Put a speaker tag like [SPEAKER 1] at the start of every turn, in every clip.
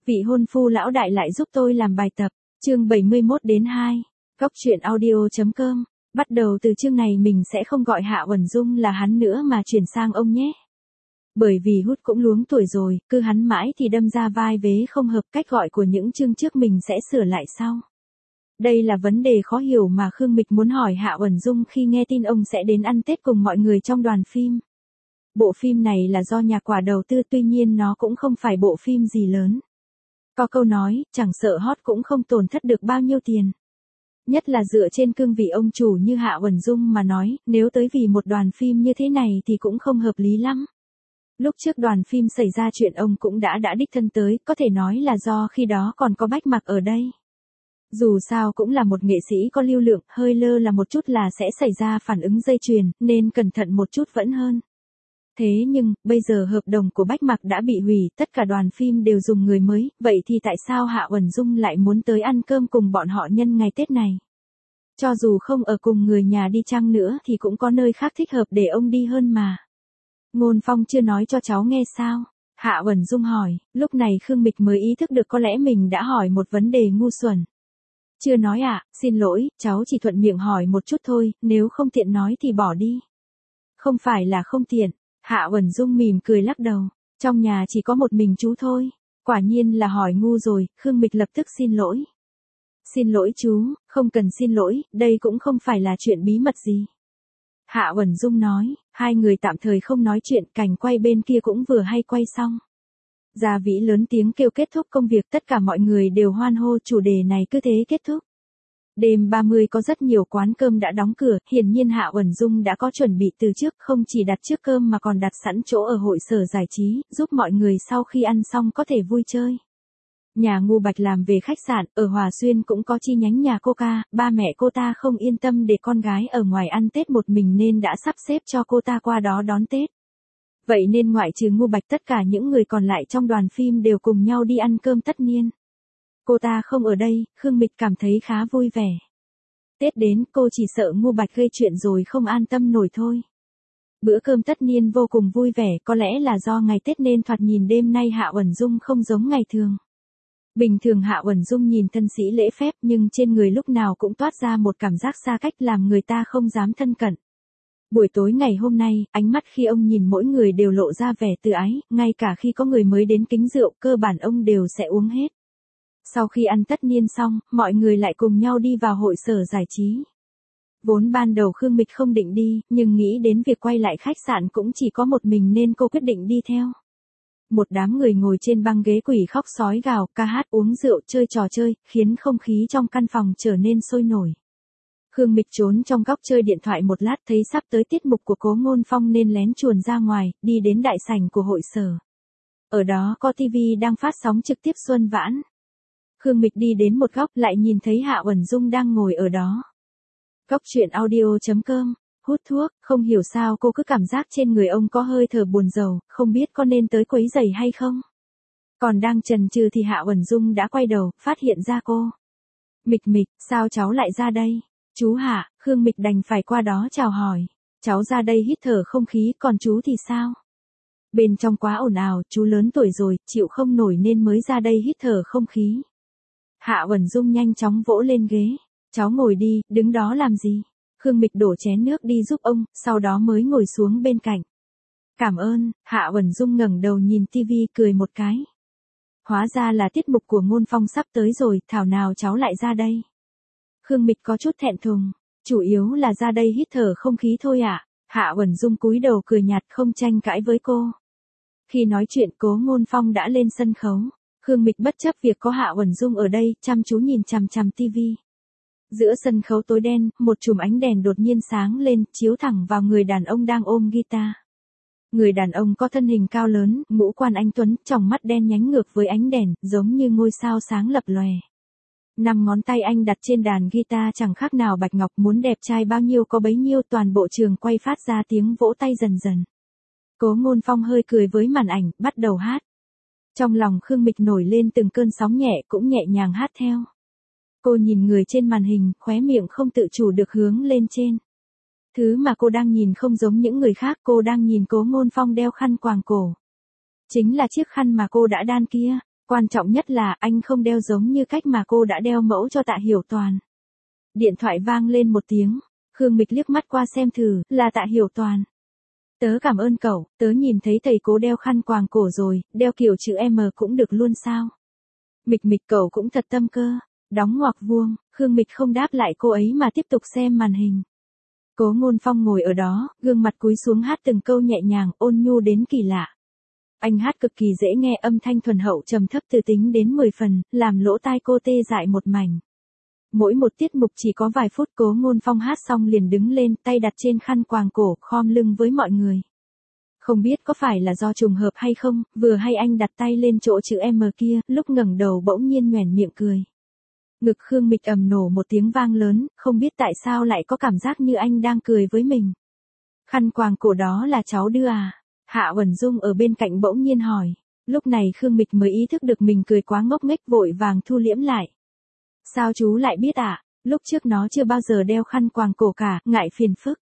[SPEAKER 1] Vị hôn phu lão đại lại giúp tôi làm bài tập. Chương 71-2. Góc truyện audio.com. Bắt đầu từ chương này mình sẽ không gọi Hạ Uẩn Dung là hắn nữa mà chuyển sang ông nhé. Bởi vì Hút cũng luống tuổi rồi, cứ hắn mãi thì đâm ra vai vế không hợp, cách gọi của những chương trước mình sẽ sửa lại sau. Đây là vấn đề khó hiểu mà Khương Mịch muốn hỏi Hạ Uẩn Dung khi nghe tin ông sẽ đến ăn Tết cùng mọi người trong đoàn phim. Bộ phim này là do nhà quả đầu tư, tuy nhiên nó cũng không phải bộ phim gì lớn. Có câu nói, chẳng sợ hot cũng không tổn thất được bao nhiêu tiền. Nhất là dựa trên cương vị ông chủ như Hạ Uẩn Dung mà nói, nếu tới vì một đoàn phim như thế này thì cũng không hợp lý lắm. Lúc trước đoàn phim xảy ra chuyện ông cũng đã đích thân tới, có thể nói là do khi đó còn có Bách Mặc ở đây. Dù sao cũng là một nghệ sĩ có lưu lượng, hơi lơ là một chút là sẽ xảy ra phản ứng dây chuyền, nên cẩn thận một chút vẫn hơn. Thế nhưng, bây giờ hợp đồng của Bách Mặc đã bị hủy, tất cả đoàn phim đều dùng người mới, vậy thì tại sao Hạ Uẩn Dung lại muốn tới ăn cơm cùng bọn họ nhân ngày Tết này? Cho dù không ở cùng người nhà đi chăng nữa thì cũng có nơi khác thích hợp để ông đi hơn mà. Ngôn Phong chưa nói cho cháu nghe sao? Hạ Uẩn Dung hỏi, lúc này Khương Mịch mới ý thức được có lẽ mình đã hỏi một vấn đề ngu xuẩn. Chưa nói ạ, xin lỗi, cháu chỉ thuận miệng hỏi một chút thôi, nếu không tiện nói thì bỏ đi. Không phải là không tiện. Hạ Uẩn Dung mỉm cười lắc đầu, trong nhà chỉ có một mình chú thôi, quả nhiên là hỏi ngu rồi. Khương Mịch lập tức xin lỗi. Xin lỗi chú, không cần xin lỗi, đây cũng không phải là chuyện bí mật gì. Hạ Uẩn Dung nói, hai người tạm thời không nói chuyện, cảnh quay bên kia cũng vừa hay quay xong. Gia Vĩ lớn tiếng kêu kết thúc công việc, tất cả mọi người đều hoan hô, chủ đề này cứ thế kết thúc. Đêm 30 có rất nhiều quán cơm đã đóng cửa, hiển nhiên Hạ Uẩn Dung đã có chuẩn bị từ trước, không chỉ đặt trước cơm mà còn đặt sẵn chỗ ở hội sở giải trí, giúp mọi người sau khi ăn xong có thể vui chơi. Nhà Ngô Bạch làm về khách sạn, ở Hòa Xuyên cũng có chi nhánh nhà cô ca, ba mẹ cô ta không yên tâm để con gái ở ngoài ăn Tết một mình nên đã sắp xếp cho cô ta qua đó đón Tết. Vậy nên ngoại trừ Ngô Bạch tất cả những người còn lại trong đoàn phim đều cùng nhau đi ăn cơm tất niên. Cô ta không ở đây, Khương Mịch cảm thấy khá vui vẻ. Tết đến, cô chỉ sợ Ngô Bạch gây chuyện rồi không an tâm nổi thôi. Bữa cơm tất niên vô cùng vui vẻ, có lẽ là do ngày Tết nên thoạt nhìn đêm nay Hạ Uẩn Dung không giống ngày thường. Bình thường Hạ Uẩn Dung nhìn thân sĩ lễ phép nhưng trên người lúc nào cũng toát ra một cảm giác xa cách làm người ta không dám thân cận. Buổi tối ngày hôm nay, ánh mắt khi ông nhìn mỗi người đều lộ ra vẻ từ ái, ngay cả khi có người mới đến kính rượu, cơ bản ông đều sẽ uống hết. Sau khi ăn tất niên xong, mọi người lại cùng nhau đi vào hội sở giải trí. Vốn ban đầu Khương Mịch không định đi, nhưng nghĩ đến việc quay lại khách sạn cũng chỉ có một mình nên cô quyết định đi theo. Một đám người ngồi trên băng ghế quỷ khóc sói gào, ca hát uống rượu chơi trò chơi, khiến không khí trong căn phòng trở nên sôi nổi. Khương Mịch trốn trong góc chơi điện thoại một lát, thấy sắp tới tiết mục của Cố Ngôn Phong nên lén chuồn ra ngoài, đi đến đại sảnh của hội sở. Ở đó có TV đang phát sóng trực tiếp Xuân Vãn. Khương Mịch đi đến một góc lại nhìn thấy Hạ Uẩn Dung đang ngồi ở đó. Góc truyện audio.com. Hút thuốc, không hiểu sao cô cứ cảm giác trên người ông có hơi thở buồn rầu, không biết có nên tới quấy rầy hay không. Còn đang chần chừ thì Hạ Uẩn Dung đã quay đầu, phát hiện ra cô. Mịch, sao cháu lại ra đây? Chú Hạ, Khương Mịch đành phải qua đó chào hỏi. Cháu ra đây hít thở không khí, còn chú thì sao? Bên trong quá ồn ào, chú lớn tuổi rồi, chịu không nổi nên mới ra đây hít thở không khí. Hạ Uẩn Dung nhanh chóng vỗ lên ghế. Cháu ngồi đi, đứng đó làm gì? Khương Mịch đổ chén nước đi giúp ông, sau đó mới ngồi xuống bên cạnh. Cảm ơn. Hạ Uẩn Dung ngẩng đầu nhìn tivi cười một cái. Hóa ra là tiết mục của Ngôn Phong sắp tới rồi, thảo nào cháu lại ra đây. Khương Mịch có chút thẹn thùng, chủ yếu là ra đây hít thở không khí thôi ạ. Hạ Uẩn Dung cúi đầu cười nhạt không tranh cãi với cô. Khi nói chuyện Cố Ngôn Phong đã lên sân khấu. Khương Mịch bất chấp việc có Hạ Uẩn Dung ở đây, chăm chú nhìn chằm chằm tivi. Giữa sân khấu tối đen, một chùm ánh đèn đột nhiên sáng lên, chiếu thẳng vào người đàn ông đang ôm guitar. Người đàn ông có thân hình cao lớn, ngũ quan anh tuấn, tròng mắt đen nhánh ngược với ánh đèn, giống như ngôi sao sáng lập lòe. 5 ngón tay anh đặt trên đàn guitar chẳng khác nào bạch ngọc, muốn đẹp trai bao nhiêu có bấy nhiêu, toàn bộ trường quay phát ra tiếng vỗ tay dần dần. Cố Ngôn Phong hơi cười với màn ảnh, bắt đầu hát. Trong lòng Khương Mịch nổi lên từng cơn sóng nhẹ, cũng nhẹ nhàng hát theo. Cô nhìn người trên màn hình, khóe miệng không tự chủ được hướng lên trên. Thứ mà cô đang nhìn không giống những người khác, cô đang nhìn Cố Ngôn Phong đeo khăn quàng cổ. Chính là chiếc khăn mà cô đã đan kia. Quan trọng nhất là anh không đeo giống như cách mà cô đã đeo mẫu cho Tạ Hiểu Toàn. Điện thoại vang lên một tiếng, Khương Mịch liếc mắt qua xem thử, là Tạ Hiểu Toàn. Tớ cảm ơn cậu, tớ nhìn thấy thầy cố đeo khăn quàng cổ rồi, đeo kiểu chữ M cũng được luôn sao? Mịch cậu cũng thật tâm cơ, đóng ngoặc vuông, Khương Mịch không đáp lại cô ấy mà tiếp tục xem màn hình. Cố Ngôn Phong ngồi ở đó, gương mặt cúi xuống hát từng câu nhẹ nhàng, ôn nhu đến kỳ lạ. Anh hát cực kỳ dễ nghe, âm thanh thuần hậu trầm thấp từ tính đến 10 phần, làm lỗ tai cô tê dại một mảnh. Mỗi một tiết mục chỉ có vài phút, Cố Ngôn Phong hát xong liền đứng lên, tay đặt trên khăn quàng cổ, khom lưng với mọi người. Không biết có phải là do trùng hợp hay không, vừa hay anh đặt tay lên chỗ chữ M kia, lúc ngẩng đầu bỗng nhiên nhoẻn miệng cười. Ngực Khương Mịch ầm nổ một tiếng vang lớn, không biết tại sao lại có cảm giác như anh đang cười với mình. Khăn quàng cổ đó là cháu đưa à? Hạ Uẩn Dung ở bên cạnh bỗng nhiên hỏi. Lúc này Khương Mịch mới ý thức được mình cười quá ngốc nghếch, vội vàng thu liễm lại. Sao chú lại biết ạ? Lúc trước nó chưa bao giờ đeo khăn quàng cổ cả, ngại phiền phức.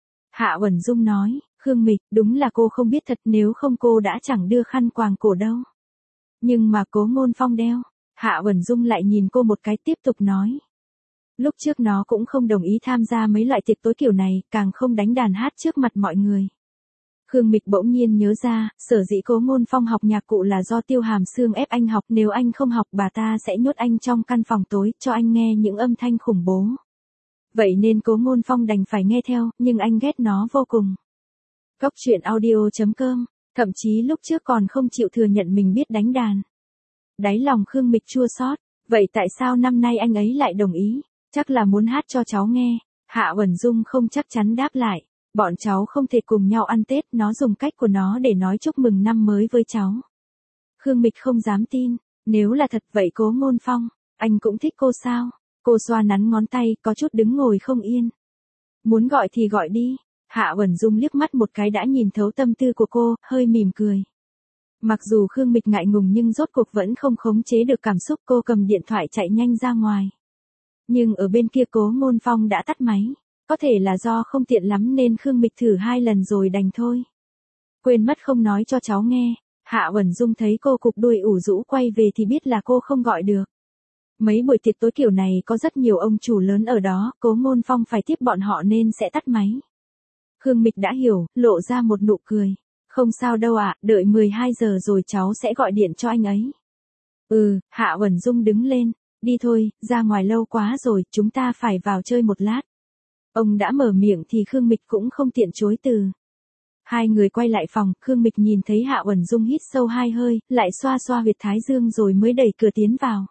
[SPEAKER 1] Hạ Uẩn Dung nói, Khương Mịch, đúng là cô không biết thật, nếu không cô đã chẳng đưa khăn quàng cổ đâu. Nhưng mà Cố Ngôn Phong đeo. Hạ Uẩn Dung lại nhìn cô một cái, tiếp tục nói. Lúc trước nó cũng không đồng ý tham gia mấy loại tiệc tối kiểu này, càng không đánh đàn hát trước mặt mọi người. Khương Mịch bỗng nhiên nhớ ra, sở dĩ Cố Ngôn Phong học nhạc cụ là do Tiêu Hàm Sương ép anh học, nếu anh không học bà ta sẽ nhốt anh trong căn phòng tối, cho anh nghe những âm thanh khủng bố. Vậy nên Cố Ngôn Phong đành phải nghe theo, nhưng anh ghét nó vô cùng. Cóc truyện audio.com, thậm chí lúc trước còn không chịu thừa nhận mình biết đánh đàn. Đáy lòng Khương Mịch chua xót, vậy tại sao năm nay anh ấy lại đồng ý? Chắc là muốn hát cho cháu nghe. Hạ Uẩn Dung không chắc chắn đáp lại. Bọn cháu không thể cùng nhau ăn Tết, nó dùng cách của nó để nói chúc mừng năm mới với cháu. Khương Mịch không dám tin, nếu là thật vậy Cố Ngôn Phong, anh cũng thích cô sao? Cô xoa nắn ngón tay, có chút đứng ngồi không yên. Muốn gọi thì gọi đi. Hạ Uẩn Dung liếc mắt một cái đã nhìn thấu tâm tư của cô, hơi mỉm cười. Mặc dù Khương Mịch ngại ngùng nhưng rốt cuộc vẫn không khống chế được cảm xúc, cô cầm điện thoại chạy nhanh ra ngoài. Nhưng ở bên kia Cố Ngôn Phong đã tắt máy. Có thể là do không tiện lắm nên Khương Mịch thử 2 lần rồi đành thôi. Quên mất không nói cho cháu nghe. Hạ Uẩn Dung thấy cô cụp đuôi ủ rũ quay về thì biết là cô không gọi được. Mấy buổi tiệc tối kiểu này có rất nhiều ông chủ lớn ở đó, Cố Ngôn Phong phải tiếp bọn họ nên sẽ tắt máy. Khương Mịch đã hiểu, lộ ra một nụ cười. Không sao đâu ạ, đợi 12 giờ rồi cháu sẽ gọi điện cho anh ấy. Hạ Uẩn Dung đứng lên. Đi thôi, ra ngoài lâu quá rồi, chúng ta phải vào chơi một lát. Ông đã mở miệng thì Khương Mịch cũng không tiện chối từ. Hai người quay lại phòng, Khương Mịch nhìn thấy Hạ Uẩn Dung hít sâu 2 hơi, lại xoa xoa huyệt thái dương rồi mới đẩy cửa tiến vào.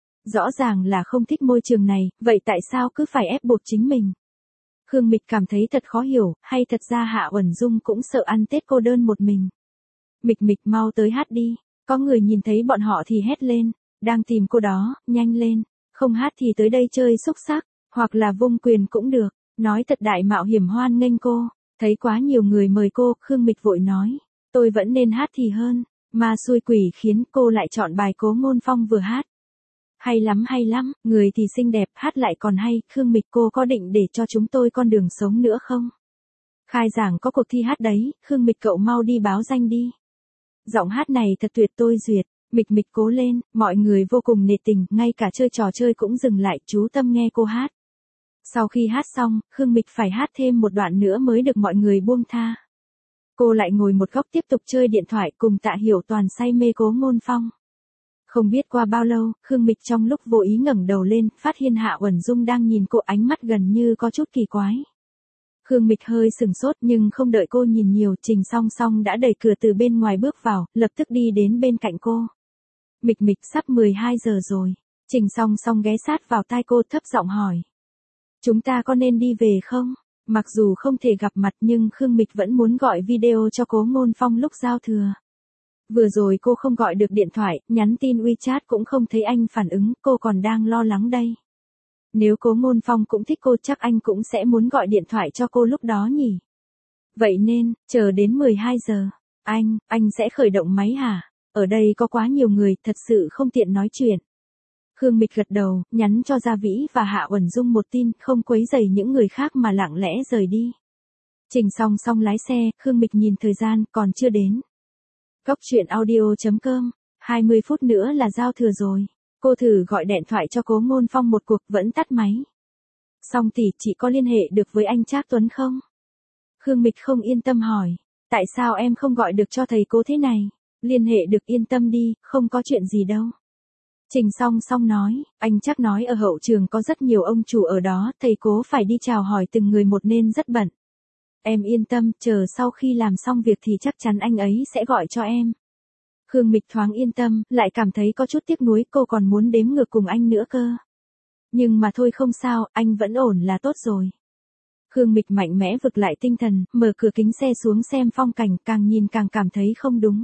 [SPEAKER 1] Rõ ràng là không thích môi trường này, vậy tại sao cứ phải ép buộc chính mình? Khương Mịch cảm thấy thật khó hiểu, hay thật ra Hạ Uẩn Dung cũng sợ ăn Tết cô đơn một mình. Mịch mau tới hát đi, có người nhìn thấy bọn họ thì hét lên, đang tìm cô đó, nhanh lên, không hát thì tới đây chơi xúc xắc, hoặc là vung quyền cũng được. Nói thật đại mạo hiểm hoan nghênh cô, thấy quá nhiều người mời cô, Khương Mịch vội nói, tôi vẫn nên hát thì hơn, mà xui quỷ khiến cô lại chọn bài Cố Ngôn Phong vừa hát. Hay lắm, người thì xinh đẹp, hát lại còn hay, Khương Mịch cô có định để cho chúng tôi con đường sống nữa không? Khai giảng có cuộc thi hát đấy, Khương Mịch cậu mau đi báo danh đi. Giọng hát này thật tuyệt, tôi duyệt, Mịch cố lên, mọi người vô cùng nể tình, ngay cả chơi trò chơi cũng dừng lại, chú tâm nghe cô hát. Sau khi hát xong, Khương Mịch phải hát thêm một đoạn nữa mới được mọi người buông tha. Cô lại ngồi một góc tiếp tục chơi điện thoại cùng Tạ Hiểu Toàn say mê Cố Ngôn Phong. Không biết qua bao lâu, Khương Mịch trong lúc vô ý ngẩng đầu lên, phát hiện Hạ Uẩn Dung đang nhìn cô, ánh mắt gần như có chút kỳ quái. Khương Mịch hơi sừng sốt nhưng không đợi cô nhìn nhiều, Trình Song Song đã đẩy cửa từ bên ngoài bước vào, lập tức đi đến bên cạnh cô. Mịch sắp 12 giờ rồi. Trình Song Song ghé sát vào tai cô thấp giọng hỏi. Chúng ta có nên đi về không? Mặc dù không thể gặp mặt nhưng Khương Mịch vẫn muốn gọi video cho Cố Ngôn Phong lúc giao thừa. Vừa rồi cô không gọi được điện thoại, nhắn tin WeChat cũng không thấy anh phản ứng, cô còn đang lo lắng đây. Nếu Cố Ngôn Phong cũng thích cô chắc anh cũng sẽ muốn gọi điện thoại cho cô lúc đó nhỉ. Vậy nên, chờ đến 12 giờ, anh sẽ khởi động máy hả? Ở đây có quá nhiều người, thật sự không tiện nói chuyện. Khương Mịch gật đầu, nhắn cho Gia Vĩ và Hạ Uẩn Dung một tin, không quấy rầy những người khác mà lặng lẽ rời đi. Trình Song Song lái xe, Khương Mịch nhìn thời gian, còn chưa đến. Cóc truyện audio.com 20 phút nữa là giao thừa rồi. Cô thử gọi điện thoại cho Cố Ngôn Phong một cuộc vẫn tắt máy. Xong tỷ, chị có liên hệ được với anh Trác Tuấn không? Khương Mịch không yên tâm hỏi. Tại sao em không gọi được cho thầy Cố thế này? Liên hệ được yên tâm đi, không có chuyện gì đâu. Trình Song Song nói, anh Trác nói ở hậu trường có rất nhiều ông chủ ở đó, thầy Cố phải đi chào hỏi từng người một nên rất bận. Em yên tâm, chờ sau khi làm xong việc thì chắc chắn anh ấy sẽ gọi cho em. Khương Mịch thoáng yên tâm, lại cảm thấy có chút tiếc nuối, cô còn muốn đếm ngược cùng anh nữa cơ. Nhưng mà thôi không sao, anh vẫn ổn là tốt rồi. Khương Mịch mạnh mẽ vực lại tinh thần, mở cửa kính xe xuống xem phong cảnh, càng nhìn càng cảm thấy không đúng.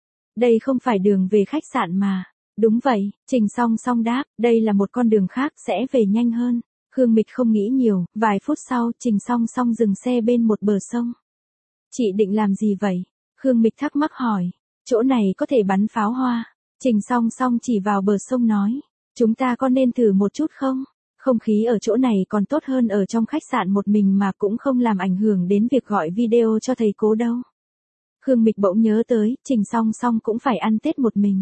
[SPEAKER 1] Đây không phải đường về khách sạn mà. Đúng vậy, Trình Song Song đáp, đây là một con đường khác, sẽ về nhanh hơn. Khương Mịch không nghĩ nhiều, vài phút sau, Trình Song Song dừng xe bên một bờ sông. Chị định làm gì vậy? Khương Mịch thắc mắc hỏi. Chỗ này có thể bắn pháo hoa. Trình Song Song chỉ vào bờ sông nói. Chúng ta có nên thử một chút không? Không khí ở chỗ này còn tốt hơn ở trong khách sạn một mình mà cũng không làm ảnh hưởng đến việc gọi video cho thầy Cố đâu. Khương Mịch bỗng nhớ tới, Trình Song Song cũng phải ăn Tết một mình.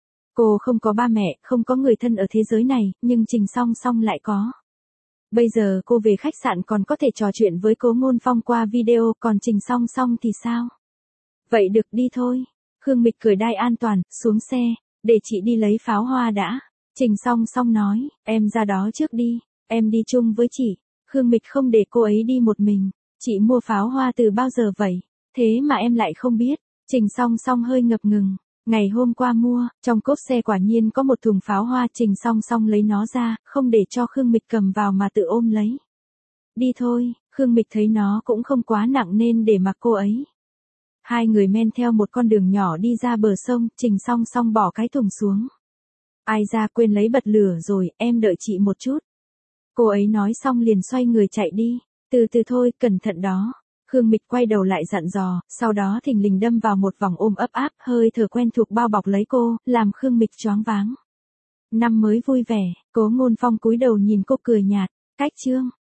[SPEAKER 1] Cô không có ba mẹ, không có người thân ở thế giới này, nhưng Trình Song Song lại có. Bây giờ cô về khách sạn còn có thể trò chuyện với Cố Ngôn Phong qua video, còn Trình Song Song thì sao? Vậy được, đi thôi. Khương Mịch cởi đai an toàn, xuống xe, để chị đi lấy pháo hoa đã. Trình Song Song nói, em ra đó trước đi, em đi chung với chị. Khương Mịch không để cô ấy đi một mình. Chị mua pháo hoa từ bao giờ vậy? Thế mà em lại không biết. Trình Song Song hơi ngập ngừng. Ngày hôm qua mua, trong cốp xe quả nhiên có một thùng pháo hoa. Trình Song Song lấy nó ra, không để cho Khương Mịch cầm vào mà tự ôm lấy. Đi thôi, Khương Mịch thấy nó cũng không quá nặng nên để mặc cô ấy. Hai người men theo một con đường nhỏ đi ra bờ sông, Trình Song Song bỏ cái thùng xuống. Ai ra quên lấy bật lửa rồi, em đợi chị một chút. Cô ấy nói xong liền xoay người chạy đi. Từ từ thôi, cẩn thận đó. Khương Mịch quay đầu lại dặn dò, sau đó thình lình đâm vào một vòng ôm ấp áp, hơi thở quen thuộc bao bọc lấy cô, làm Khương Mịch choáng váng. Năm mới vui vẻ, Cố Ngôn Phong cúi đầu nhìn cô cười nhạt, cách chương.